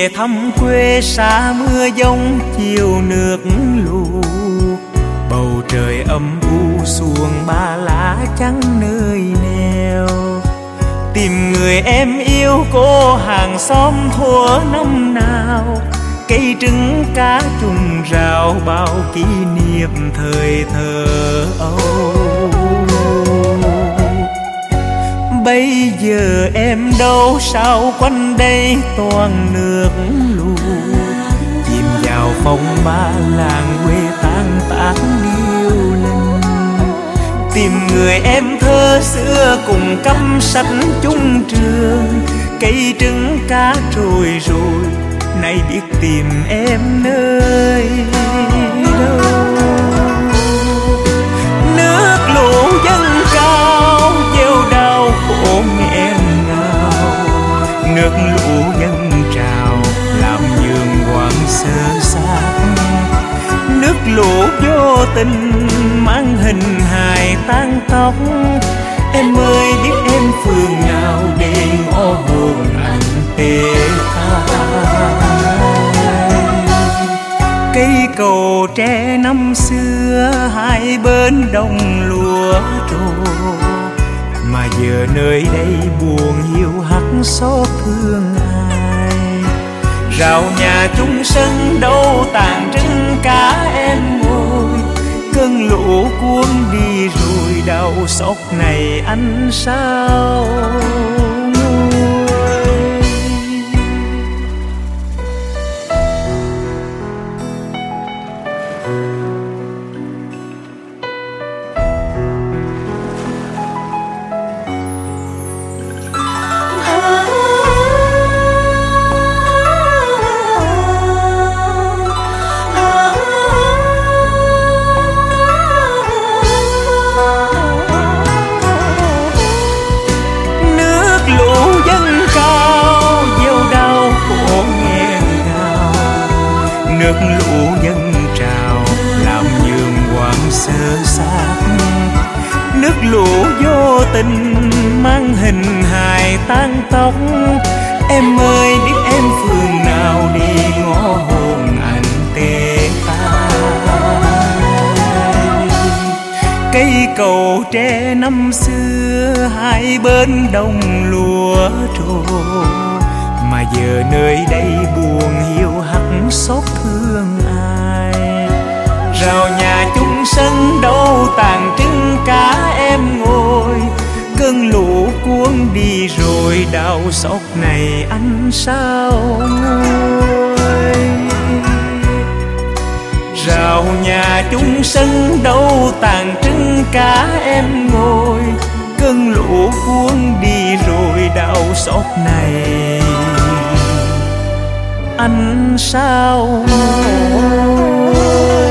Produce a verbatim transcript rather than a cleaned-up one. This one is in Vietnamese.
về thăm quê xa mưa giông chiều nước lũ, bầu trời âm u xuồng ba lá trắng nơi neo. Tìm người em yêu cô hàng xóm thuở năm nào, cây trứng cá trùng rào bao kỷ niệm thời thơ ấu. Bây giờ em đâu sao quanh đây toàn nước lũ, chìm vào phong ba làng quê tan tác điêu linh. Tìm người em thơ xưa cùng cắm sách chung trường, cây trứng cá trôi rồi nay biết tìm em nơi đâu. Nước lũ dâng cao gieo đau khổ nghẹn ngào, nước lũ dâng trào làm nhường hoàng sơ xác. Nước lũ vô tình mang hình hài tan tóc, em ơi biết em phương nào để ngõ hồn anh tê tái. Cây cầu tre năm xưa hai bên đồng lúa trổ, mà giờ nơi đây buồn hiu hắt xót thương ai. Rào nhà chung sân đâu tàn trứng cá em ngồi, cơn lũ cuốn đi rồi đau xót này anh sao nguôi. Nước lũ dâng trào làm nhường hoàng sơ xác. Nước lũ vô tình mang hình hài tan tóc, em ơi biết em phương nào đi ngõ hồn anh tê tái. Cây cầu tre năm xưa hai bên đồng lúa trổ, mà giờ nơi đây buồn hiu hắt xót thương ai. Rào nhà chung sân đâu tàn trứng cá em ngồi, cơn lũ cuốn đi rồi đau xót này anh sao nguôi. Rào nhà chung sân đâu tàn trứng cá em ngồi, cơn lũ cuốn đi rồi đau xót này anh sao nguôi.